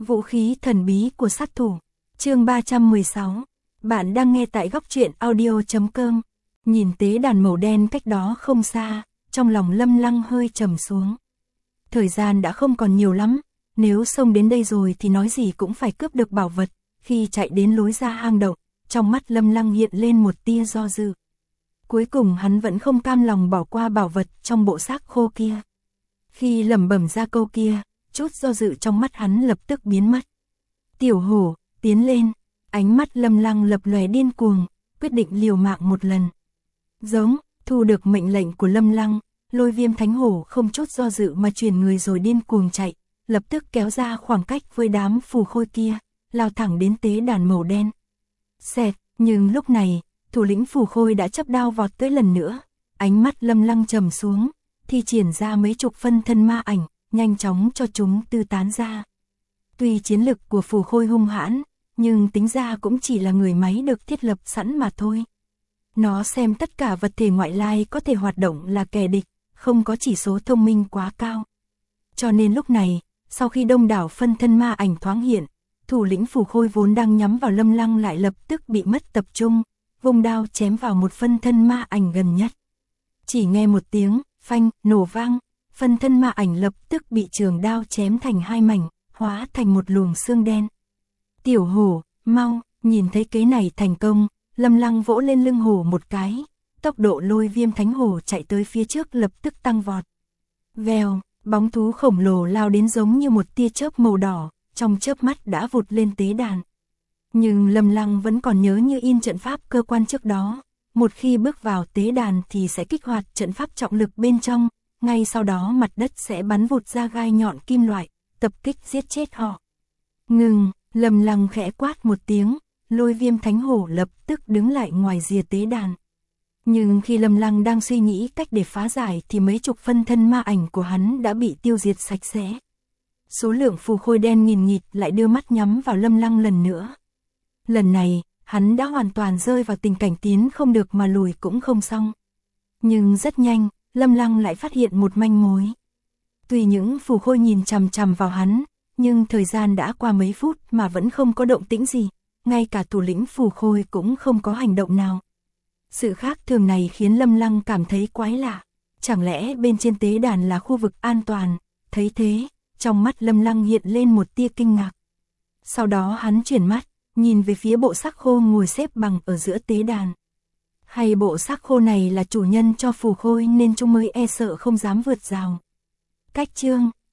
Vũ khí thần bí của sát thủ. Chương 316. Bạn đang nghe tại góc truyện audio.com. Nhìn tế đàn màu đen cách đó không xa, trong lòng Lâm Lăng hơi trầm xuống. Thời gian đã không còn nhiều lắm, nếu xông đến đây rồi thì nói gì cũng phải cướp được bảo vật. Khi chạy đến lối ra hang động, trong mắt Lâm Lăng hiện lên một tia do dự. Cuối cùng hắn vẫn không cam lòng bỏ qua bảo vật trong bộ xác khô kia. Khi lẩm bẩm ra câu kia, chút do dự trong mắt hắn lập tức biến mất. Tiểu hổ, tiến lên. Ánh mắt Lâm Lăng lập lòe điên cuồng, quyết định liều mạng một lần. Giống, thu được mệnh lệnh của Lâm Lăng, Lôi Viêm Thánh Hổ không chút do dự mà chuyển người rồi điên cuồng chạy, lập tức kéo ra khoảng cách với đám phù khôi kia, lao thẳng đến tế đàn màu đen. Xẹt, nhưng lúc này, thủ lĩnh phù khôi đã chấp đao vọt tới lần nữa, ánh mắt Lâm Lăng trầm xuống, thi triển ra mấy chục phân thân ma ảnh, nhanh chóng cho chúng tư tán ra. Tuy chiến lực của phù khôi hung hãn, nhưng tính ra cũng chỉ là người máy được thiết lập sẵn mà thôi. Nó xem tất cả vật thể ngoại lai có thể hoạt động là kẻ địch, không có chỉ số thông minh quá cao. Cho nên lúc này, sau khi đông đảo phân thân ma ảnh thoáng hiện, thủ lĩnh phù khôi vốn đang nhắm vào Lâm Lăng lại lập tức bị mất tập trung, vung đao chém vào một phân thân ma ảnh gần nhất. Chỉ nghe một tiếng, phanh, nổ vang, phân thân ma ảnh lập tức bị trường đao chém thành hai mảnh, hóa thành một luồng xương đen. Tiểu hổ, mau, nhìn thấy kế này thành công, Lâm Lăng vỗ lên lưng hổ một cái, tốc độ Lôi Viêm Thánh Hổ chạy tới phía trước lập tức tăng vọt. Vèo, bóng thú khổng lồ lao đến giống như một tia chớp màu đỏ, trong chớp mắt đã vụt lên tế đàn. Nhưng Lâm Lăng vẫn còn nhớ như in trận pháp cơ quan trước đó, một khi bước vào tế đàn thì sẽ kích hoạt trận pháp trọng lực bên trong, ngay sau đó mặt đất sẽ bắn vụt ra gai nhọn kim loại, tập kích giết chết họ. Ngừng, Lâm Lăng khẽ quát một tiếng, Lôi Viêm Thánh Hổ lập tức đứng lại ngoài rìa tế đàn. Nhưng khi Lâm Lăng đang suy nghĩ cách để phá giải thì mấy chục phân thân ma ảnh của hắn đã bị tiêu diệt sạch sẽ. Số lượng phù khôi đen nghìn nghịt lại đưa mắt nhắm vào Lâm Lăng lần nữa. Lần này, hắn đã hoàn toàn rơi vào tình cảnh tiến không được mà lùi cũng không xong. Nhưng rất nhanh, Lâm Lăng lại phát hiện một manh mối. Tuy những phù khôi nhìn chằm chằm vào hắn, nhưng thời gian đã qua mấy phút mà vẫn không có động tĩnh gì, ngay cả thủ lĩnh phù khôi cũng không có hành động nào. Sự khác thường này khiến Lâm Lăng cảm thấy quái lạ, chẳng lẽ bên trên tế đàn là khu vực an toàn, thấy thế, trong mắt Lâm Lăng hiện lên một tia kinh ngạc. Sau đó hắn chuyển mắt, nhìn về phía bộ xác khô ngồi xếp bằng ở giữa tế đàn. Hay bộ xác khô này là chủ nhân cho phù khôi nên chúng mới e sợ không dám vượt rào. Cách chương